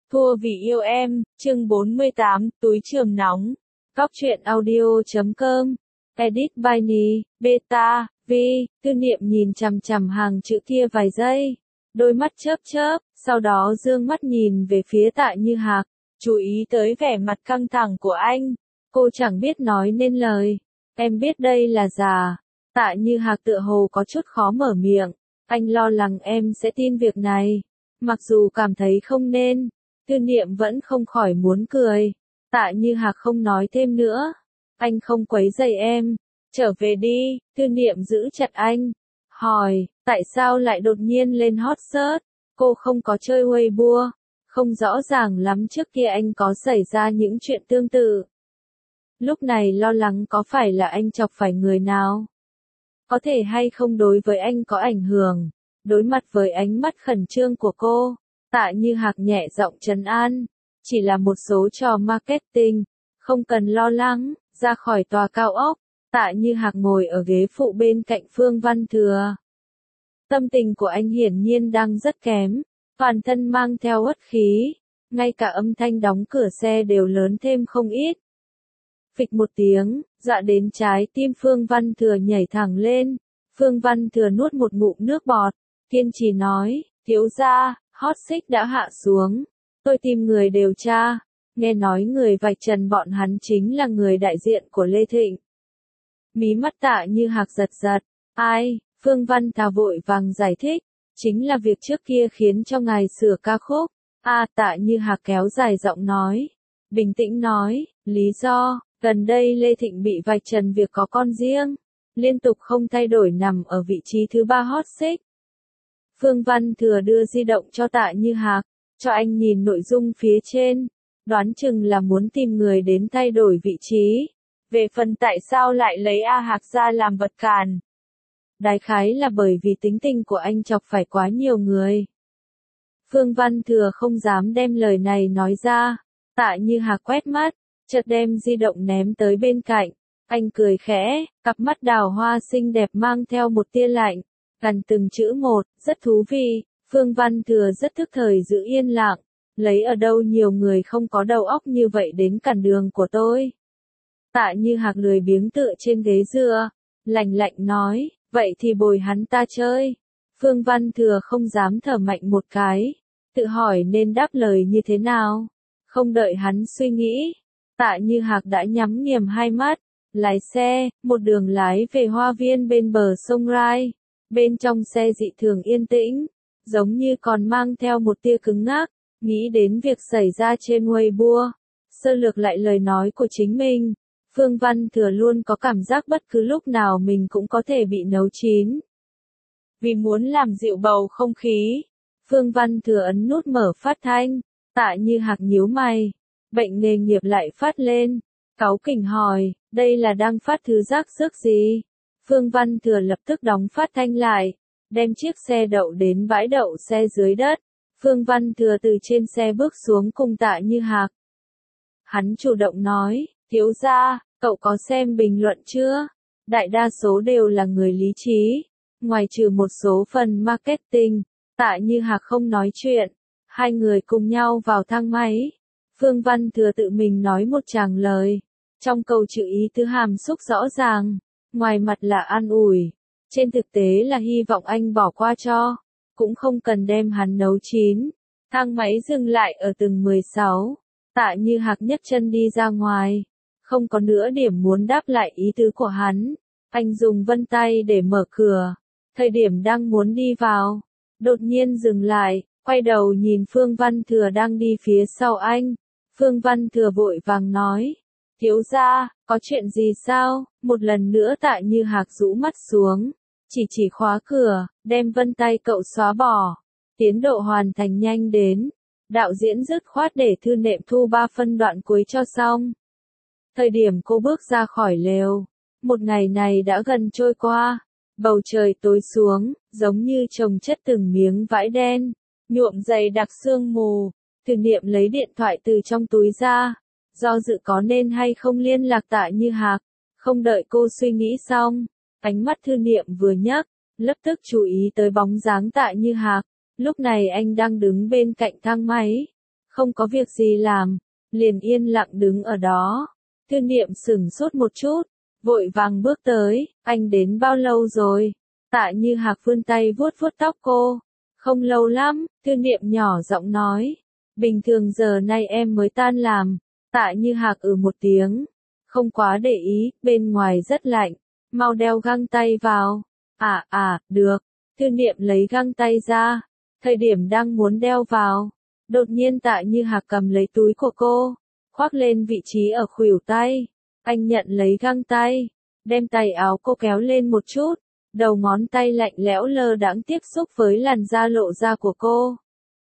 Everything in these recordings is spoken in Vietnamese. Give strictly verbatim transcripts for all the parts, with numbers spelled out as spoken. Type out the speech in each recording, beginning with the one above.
Thua vì yêu em, chương bốn mươi tám, túi trường nóng. Cóc truyện audio chấm com. Edit by Nhi, Beta, Vi, Tư Niệm nhìn chằm chằm hàng chữ kia vài giây. Đôi mắt chớp chớp, sau đó dương mắt nhìn về phía Tạ Như Hạc, chú ý tới vẻ mặt căng thẳng của anh. Cô chẳng biết nói nên lời. Em biết đây là giả. Tạ Như Hạc tựa hồ có chút khó mở miệng. Anh lo lắng em sẽ tin việc này. Mặc dù cảm thấy không nên. Tư Niệm vẫn không khỏi muốn cười. Tạ Như Hạc không nói thêm nữa. Anh không quấy rầy em. Trở về đi. Tư Niệm giữ chặt anh. Hỏi, tại sao lại đột nhiên lên hot search? Cô không có chơi Weibo. Không rõ ràng lắm trước kia anh có xảy ra những chuyện tương tự. Lúc này lo lắng có phải là anh chọc phải người nào? Có thể hay không đối với anh có ảnh hưởng. Đối mặt với ánh mắt khẩn trương của cô, Tạ Như Hạc nhẹ giọng trấn an. Chỉ là một số trò marketing, không cần lo lắng. Ra khỏi tòa cao ốc, Tạ Như Hạc ngồi ở ghế phụ bên cạnh Phương Văn Thừa. Tâm tình của anh hiển nhiên đang rất kém, toàn thân mang theo uất khí, ngay cả âm thanh đóng cửa xe đều lớn thêm không ít. Phịch một tiếng, dọa đến trái tim Phương Văn Thừa nhảy thẳng lên. Phương Văn Thừa nuốt một ngụm nước bọt, kiên trì nói, thiếu gia, hot search đã hạ xuống. Tôi tìm người điều tra, nghe nói người vạch trần bọn hắn chính là người đại diện của Lê Thịnh. Mí mắt Tạ Như Hạc giật giật, ai? Phương Văn Thà vội vàng giải thích, chính là việc trước kia khiến cho ngài sửa ca khúc. A à, Tạ Như Hạc kéo dài giọng nói, bình tĩnh nói, lý do, gần đây Lê Thịnh bị vạch trần việc có con riêng, liên tục không thay đổi nằm ở vị trí thứ ba hot search. Phương Văn Thừa đưa di động cho Tạ Như Hạc, cho anh nhìn nội dung phía trên, đoán chừng là muốn tìm người đến thay đổi vị trí. Về phần tại sao lại lấy A Hạc ra làm vật cản, đại khái là bởi vì tính tình của anh chọc phải quá nhiều người. Phương Văn Thừa không dám đem lời này nói ra. Tạ Như Hạc quét mắt, chợt đem di động ném tới bên cạnh. Anh cười khẽ, cặp mắt đào hoa xinh đẹp mang theo một tia lạnh. Gần từng chữ một, rất thú vị. Phương Văn Thừa rất thức thời giữ yên lặng. Lấy ở đâu nhiều người không có đầu óc như vậy đến cản đường của tôi. Tạ Như Hạc lười biếng tựa trên ghế dựa, lạnh lạnh nói, vậy thì bồi hắn ta chơi. Phương Văn Thừa không dám thở mạnh một cái, tự hỏi nên đáp lời như thế nào. Không đợi hắn suy nghĩ, Tạ Như Hạc đã nhắm nghiền hai mắt, lái xe, một đường lái về hoa viên bên bờ sông Rai. Bên trong xe dị thường yên tĩnh, giống như còn mang theo một tia cứng ngắc, nghĩ đến việc xảy ra trên Weibo. Sơ lược lại lời nói của chính mình. Phương Văn Thừa luôn có cảm giác bất cứ lúc nào mình cũng có thể bị nấu chín. Vì muốn làm dịu bầu không khí, Phương Văn Thừa ấn nút mở phát thanh. Tạ Như Hạc nhíu mày, bệnh nghề nghiệp lại phát lên, cáu kỉnh hỏi, đây là đang phát thứ rác rước gì? Phương Văn Thừa lập tức đóng phát thanh lại, đem chiếc xe đậu đến bãi đậu xe dưới đất. Phương Văn Thừa từ trên xe bước xuống cùng Tạ Như Hạc. Hắn chủ động nói, thiếu gia, cậu có xem bình luận chưa? Đại đa số đều là người lý trí, ngoài trừ một số phần marketing. Tạ Như Hạc không nói chuyện, hai người cùng nhau vào thang máy. Phương Văn Thừa tự mình nói một tràng lời, trong câu chữ ý tứ hàm xúc rõ ràng, ngoài mặt là an ủi, trên thực tế là hy vọng anh bỏ qua cho, cũng không cần đem hắn nấu chín. Thang máy dừng lại ở tầng mười sáu, Tạ Như Hạc nhấc chân đi ra ngoài, không có nữa điểm muốn đáp lại ý tứ của hắn. Anh dùng vân tay để mở cửa, thời điểm đang muốn đi vào, đột nhiên dừng lại, quay đầu nhìn Phương Văn Thừa đang đi phía sau anh. Phương Văn Thừa vội vàng nói, thiếu gia, có chuyện gì sao? Một lần nữa Tạ Như Hạc rũ mắt xuống, chỉ chỉ khóa cửa, đem vân tay cậu xóa bỏ. Tiến độ hoàn thành nhanh đến, đạo diễn dứt khoát để Thư Nệm thu ba phân đoạn cuối cho xong. Thời điểm cô bước ra khỏi lều, một ngày này đã gần trôi qua, bầu trời tối xuống, giống như chồng chất từng miếng vải đen, nhuộm dày đặc sương mù. Thư Niệm lấy điện thoại từ trong túi ra, do dự có nên hay không liên lạc Tạ Như Hạc. Không đợi cô suy nghĩ xong, ánh mắt Thư Niệm vừa nhấc, lập tức chú ý tới bóng dáng Tạ Như Hạc. Lúc này anh đang đứng bên cạnh thang máy, không có việc gì làm, liền yên lặng đứng ở đó. Thư niệm sửng sốt một chút, vội vàng bước tới, anh đến bao lâu rồi? Tạ Như Hạc vươn tay vuốt vuốt tóc cô. Không lâu lắm, Thư niệm nhỏ giọng nói. Bình thường giờ nay em mới tan làm. Tạ Như Hạc ừ một tiếng. Không quá để ý, bên ngoài rất lạnh. Mau đeo găng tay vào. À à, được. Thư niệm lấy găng tay ra. Thời điểm đang muốn đeo vào. Đột nhiên Tạ Như Hạc cầm lấy túi của cô. Khoác lên vị trí ở khuỷu tay. Anh nhận lấy găng tay. Đem tay áo cô kéo lên một chút. Đầu ngón tay lạnh lẽo lơ đãng tiếp xúc với làn da lộ ra của cô.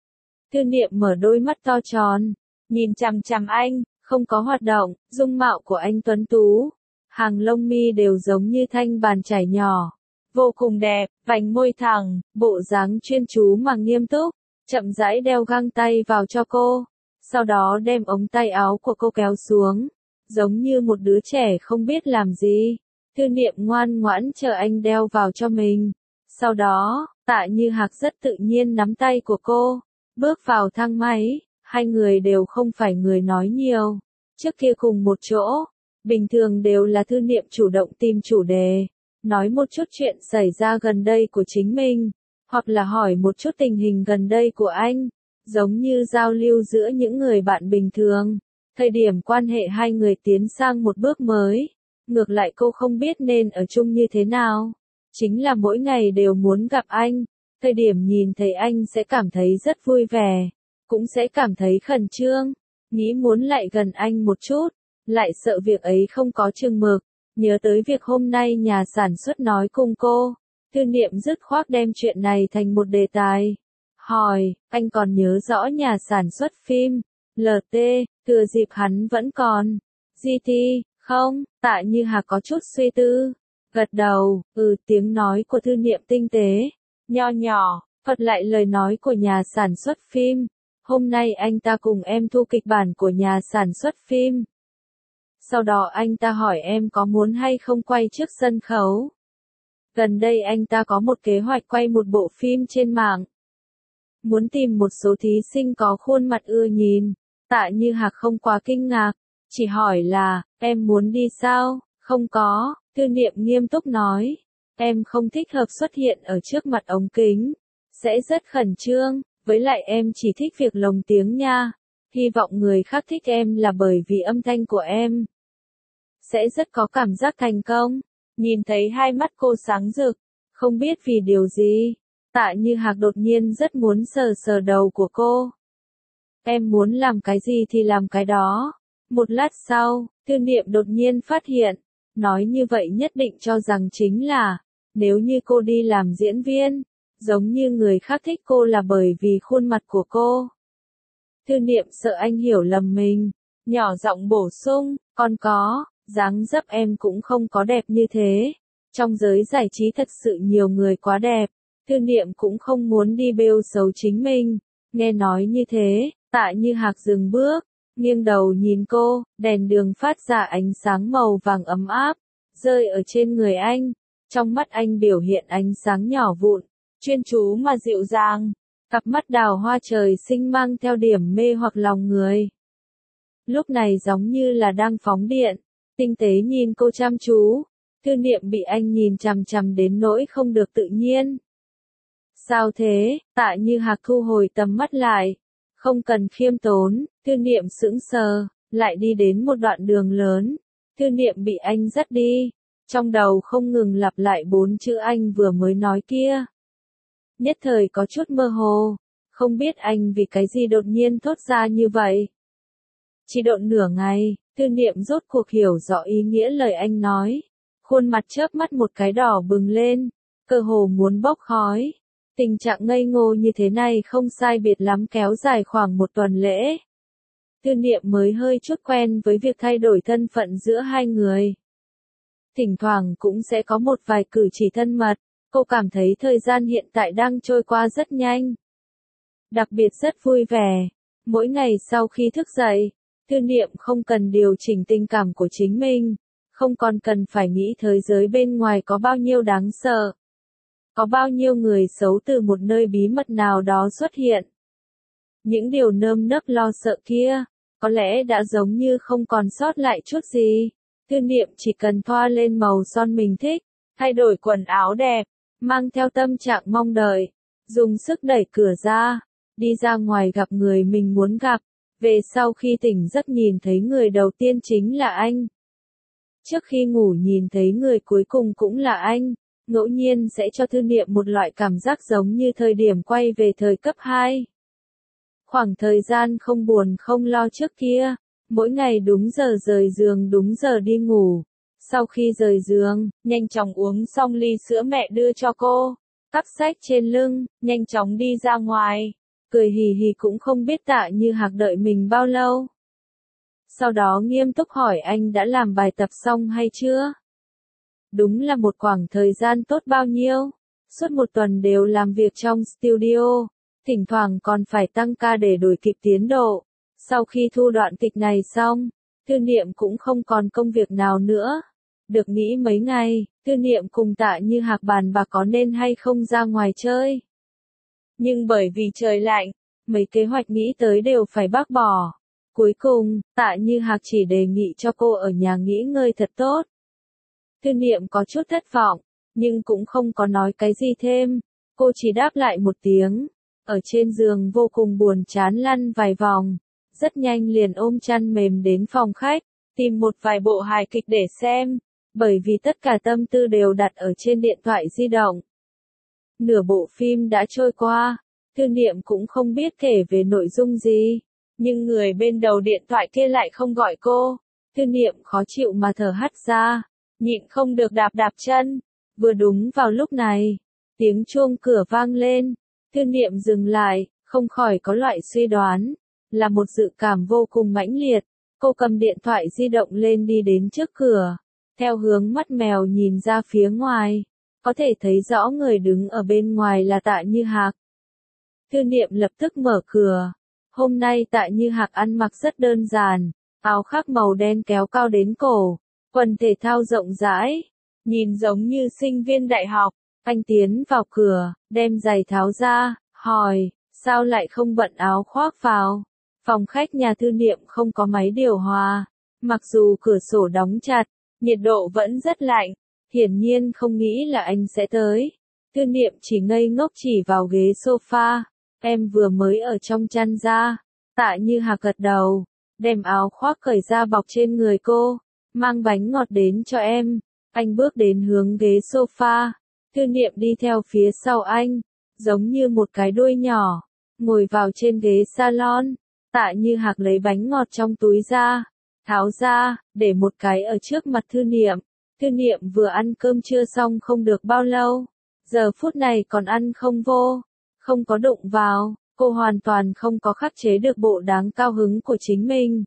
Thư niệm mở đôi mắt to tròn. Nhìn chằm chằm anh, không có hoạt động. Dung mạo của anh tuấn tú. Hàng lông mi đều giống như thanh bàn chải nhỏ. Vô cùng đẹp, vành môi thẳng, bộ dáng chuyên chú mà nghiêm túc. Chậm rãi đeo găng tay vào cho cô. Sau đó đem ống tay áo của cô kéo xuống. Giống như một đứa trẻ không biết làm gì. Thư niệm ngoan ngoãn chờ anh đeo vào cho mình. Sau đó, Tạ Như Hạc rất tự nhiên nắm tay của cô. Bước vào thang máy. Hai người đều không phải người nói nhiều. Trước kia cùng một chỗ. Bình thường đều là Thư niệm chủ động tìm chủ đề. Nói một chút chuyện xảy ra gần đây của chính mình. Hoặc là hỏi một chút tình hình gần đây của anh. Giống như giao lưu giữa những người bạn bình thường. Thời điểm quan hệ hai người tiến sang một bước mới. Ngược lại cô không biết nên ở chung như thế nào. Chính là mỗi ngày đều muốn gặp anh. Thời điểm nhìn thấy anh sẽ cảm thấy rất vui vẻ. Cũng sẽ cảm thấy khẩn trương. Nghĩ muốn lại gần anh một chút. Lại sợ việc ấy không có chừng mực. Nhớ tới việc hôm nay nhà sản xuất nói cùng cô. Thư niệm dứt khoát đem chuyện này thành một đề tài. Hỏi, anh còn nhớ rõ nhà sản xuất phim, lờ tê, thừa dịp hắn vẫn còn. giê tê, không, Tạ Như Hạc có chút suy tư. Gật đầu, ừ tiếng nói của thư niệm tinh tế, nho nhỏ, thuật lại lời nói của nhà sản xuất phim. Hôm nay anh ta cùng em thu kịch bản của nhà sản xuất phim. Sau đó anh ta hỏi em có muốn hay không quay trước sân khấu. Gần đây anh ta có một kế hoạch quay một bộ phim trên mạng. Muốn tìm một số thí sinh có khuôn mặt ưa nhìn. Tạ Như Hạc không quá kinh ngạc. Chỉ hỏi là, em muốn đi sao? Không có, Thư niệm nghiêm túc nói. Em không thích hợp xuất hiện ở trước mặt ống kính. Sẽ rất khẩn trương, với lại em chỉ thích việc lồng tiếng nha. Hy vọng người khác thích em là bởi vì âm thanh của em. Sẽ rất có cảm giác thành công. Nhìn thấy hai mắt cô sáng rực. Không biết vì điều gì. Tạ Như Hạc đột nhiên rất muốn sờ sờ đầu của cô. Em muốn làm cái gì thì làm cái đó. Một lát sau, Thư niệm đột nhiên phát hiện. Nói như vậy nhất định cho rằng chính là, nếu như cô đi làm diễn viên, giống như người khác thích cô là bởi vì khuôn mặt của cô. Thư niệm sợ anh hiểu lầm mình, nhỏ giọng bổ sung, còn có, dáng dấp em cũng không có đẹp như thế. Trong giới giải trí thật sự nhiều người quá đẹp, Thư niệm cũng không muốn đi bêu xấu chính mình. Nghe nói như thế, Tạ Như Hạc dừng bước, nghiêng đầu nhìn cô, đèn đường phát ra ánh sáng màu vàng ấm áp, rơi ở trên người anh. Trong mắt anh biểu hiện ánh sáng nhỏ vụn, chuyên chú mà dịu dàng. Cặp mắt đào hoa trời sinh mang theo điểm mê hoặc lòng người. Lúc này giống như là đang phóng điện, tinh tế nhìn cô chăm chú. Thư niệm bị anh nhìn chằm chằm đến nỗi không được tự nhiên. Sao thế? Tạ Như Hạc thu hồi tầm mắt lại. Không cần khiêm tốn, Thư niệm sững sờ, lại đi đến một đoạn đường lớn. Thư niệm bị anh dắt đi. Trong đầu không ngừng lặp lại bốn chữ anh vừa mới nói kia. Nhất thời có chút mơ hồ, không biết anh vì cái gì đột nhiên thốt ra như vậy. Chỉ độn nửa ngày, Thư niệm rốt cuộc hiểu rõ ý nghĩa lời anh nói. Khuôn mặt chớp mắt một cái đỏ bừng lên, cơ hồ muốn bốc khói. Tình trạng ngây ngô như thế này không sai biệt lắm kéo dài khoảng một tuần lễ. Thư niệm mới hơi chút quen với việc thay đổi thân phận giữa hai người. Thỉnh thoảng cũng sẽ có một vài cử chỉ thân mật. Cô cảm thấy thời gian hiện tại đang trôi qua rất nhanh. Đặc biệt rất vui vẻ. Mỗi ngày sau khi thức dậy, Thư niệm không cần điều chỉnh tình cảm của chính mình. Không còn cần phải nghĩ thế giới bên ngoài có bao nhiêu đáng sợ. Có bao nhiêu người xấu từ một nơi bí mật nào đó xuất hiện. Những điều nơm nớp lo sợ kia, có lẽ đã giống như không còn sót lại chút gì. Thư Niệm chỉ cần thoa lên màu son mình thích, thay đổi quần áo đẹp, mang theo tâm trạng mong đợi, dùng sức đẩy cửa ra, đi ra ngoài gặp người mình muốn gặp. Về sau khi tỉnh giấc nhìn thấy người đầu tiên chính là anh. Trước khi ngủ nhìn thấy người cuối cùng cũng là anh, ngẫu nhiên sẽ cho Thư Niệm một loại cảm giác giống như thời điểm quay về thời cấp hai. Khoảng thời gian không buồn không lo trước kia, mỗi ngày đúng giờ rời giường đúng giờ đi ngủ. Sau khi rời giường, nhanh chóng uống xong ly sữa mẹ đưa cho cô, cắp sách trên lưng, nhanh chóng đi ra ngoài, cười hì hì cũng không biết Tạ Như Hạc đợi mình bao lâu. Sau đó nghiêm túc hỏi anh đã làm bài tập xong hay chưa? Đúng là một khoảng thời gian tốt bao nhiêu, suốt một tuần đều làm việc trong studio, thỉnh thoảng còn phải tăng ca để đuổi kịp tiến độ. Sau khi thu đoạn kịch này xong, Thư Niệm cũng không còn công việc nào nữa. Được nghĩ mấy ngày, Thư Niệm cùng Tạ Như Hạc bàn bạc có nên hay không ra ngoài chơi. Nhưng bởi vì trời lạnh, mấy kế hoạch nghĩ tới đều phải bác bỏ. Cuối cùng, Tạ Như Hạc chỉ đề nghị cho cô ở nhà nghỉ ngơi thật tốt. Thư Niệm có chút thất vọng, nhưng cũng không có nói cái gì thêm. Cô chỉ đáp lại một tiếng, ở trên giường vô cùng buồn chán lăn vài vòng. Rất nhanh liền ôm chăn mềm đến phòng khách, tìm một vài bộ hài kịch để xem, bởi vì tất cả tâm tư đều đặt ở trên điện thoại di động. Nửa bộ phim đã trôi qua, Thư Niệm cũng không biết kể về nội dung gì, nhưng người bên đầu điện thoại kia lại không gọi cô. Thư Niệm khó chịu mà thở hắt ra, nhịn không được đạp đạp chân. Vừa đúng vào lúc này, tiếng chuông cửa vang lên, Thư Niệm dừng lại, không khỏi có loại suy đoán, là một dự cảm vô cùng mãnh liệt. Cô cầm điện thoại di động lên đi đến trước cửa, theo hướng mắt mèo nhìn ra phía ngoài, có thể thấy rõ người đứng ở bên ngoài là Tạ Như Hạc. Thư Niệm lập tức mở cửa. Hôm nay Tạ Như Hạc ăn mặc rất đơn giản, áo khoác màu đen kéo cao đến cổ, quần thể thao rộng rãi, nhìn giống như sinh viên đại học. Anh tiến vào cửa, đem giày tháo ra, hỏi, sao lại không bận áo khoác vào? Phòng khách nhà Thư Niệm không có máy điều hòa, mặc dù cửa sổ đóng chặt, nhiệt độ vẫn rất lạnh, hiển nhiên không nghĩ là anh sẽ tới. Thư Niệm chỉ ngây ngốc chỉ vào ghế sofa, em vừa mới ở trong chăn ra. Tạ Như Hạc gật đầu, đem áo khoác cởi ra bọc trên người cô, mang bánh ngọt đến cho em. Anh bước đến hướng ghế sofa, Thư Niệm đi theo phía sau anh, giống như một cái đuôi nhỏ, ngồi vào trên ghế salon. Tạ Như Hạc lấy bánh ngọt trong túi ra, tháo ra, để một cái ở trước mặt Thư Niệm. Thư Niệm vừa ăn cơm trưa xong không được bao lâu, giờ phút này còn ăn không vô, không có đụng vào, cô hoàn toàn không có khắc chế được bộ đáng cao hứng của chính mình.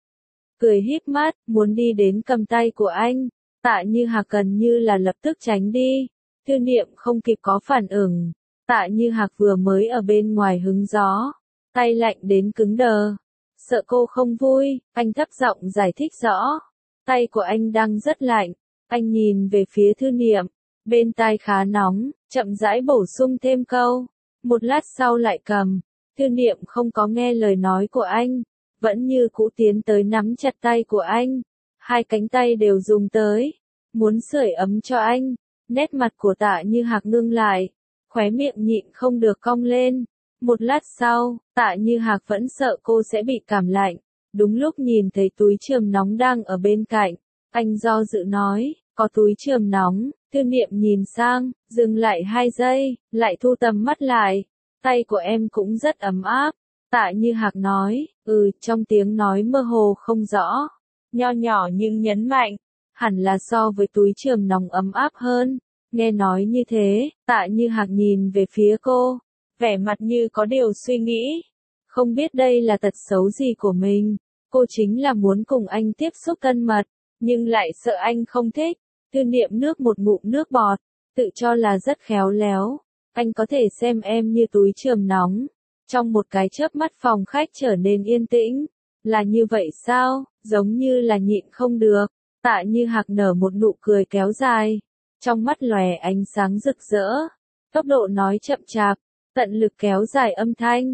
Cười híp mắt, muốn đi đến cầm tay của anh, Tạ Như Hạc gần như là lập tức tránh đi. Thư Niệm không kịp có phản ứng, Tạ Như Hạc vừa mới ở bên ngoài hứng gió, tay lạnh đến cứng đờ. Sợ cô không vui, anh thấp giọng giải thích rõ. Tay của anh đang rất lạnh, anh nhìn về phía Thư Niệm, bên tai khá nóng, chậm rãi bổ sung thêm câu. Một lát sau lại cầm, Thư Niệm không có nghe lời nói của anh, vẫn như cũ tiến tới nắm chặt tay của anh. Hai cánh tay đều dùng tới, muốn sưởi ấm cho anh. Nét mặt của Tạ Như Hạc ngưng lại, khóe miệng nhịn không được cong lên. Một lát sau, Tạ Như Hạc vẫn sợ cô sẽ bị cảm lạnh. Đúng lúc nhìn thấy túi chườm nóng đang ở bên cạnh, anh do dự nói, có túi chườm nóng. Thư Niệm nhìn sang, dừng lại hai giây, lại thu tầm mắt lại. Tay của em cũng rất ấm áp. Tạ Như Hạc nói, ừ, trong tiếng nói mơ hồ không rõ, nho nhỏ nhưng nhấn mạnh, hẳn là so với túi chườm nóng ấm áp hơn. Nghe nói như thế, Tạ Như Hạc nhìn về phía cô, vẻ mặt như có điều suy nghĩ. Không biết đây là tật xấu gì của mình. Cô chính là muốn cùng anh tiếp xúc thân mật, nhưng lại sợ anh không thích. Thư Niệm nước một ngụm nước bọt, tự cho là rất khéo léo. Anh có thể xem em như túi chườm nóng. Trong một cái chớp mắt phòng khách trở nên yên tĩnh. Là như vậy sao? Giống như là nhịn không được. Tạ Như Hạc nở một nụ cười kéo dài. Trong mắt lòe ánh sáng rực rỡ. Tốc độ nói chậm chạp, tận lực kéo dài âm thanh.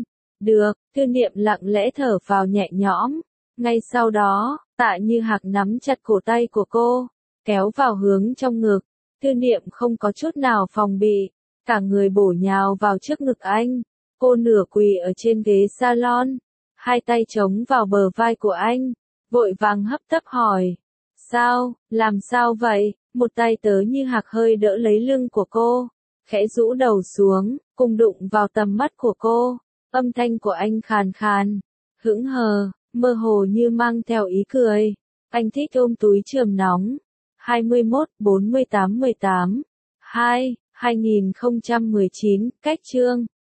Được, Tư Niệm lặng lẽ thở vào nhẹ nhõm. Ngay sau đó, Tạ Như Hạc nắm chặt cổ tay của cô, kéo vào hướng trong ngực. Tư Niệm không có chút nào phòng bị, cả người bổ nhào vào trước ngực anh. Cô nửa quỳ ở trên ghế salon, hai tay chống vào bờ vai của anh, vội vàng hấp tấp hỏi. Sao, làm sao vậy? Một tay Tớ Như Hạc hơi đỡ lấy lưng của cô, khẽ rũ đầu xuống, cùng đụng vào tầm mắt của cô. Âm thanh của anh khàn khàn, hững hờ, mơ hồ như mang theo ý cười. Anh thích ôm túi chườm nóng. hai mươi mốt bốn mươi tám mười tám hai hai nghìn không trăm mười chín, cách chương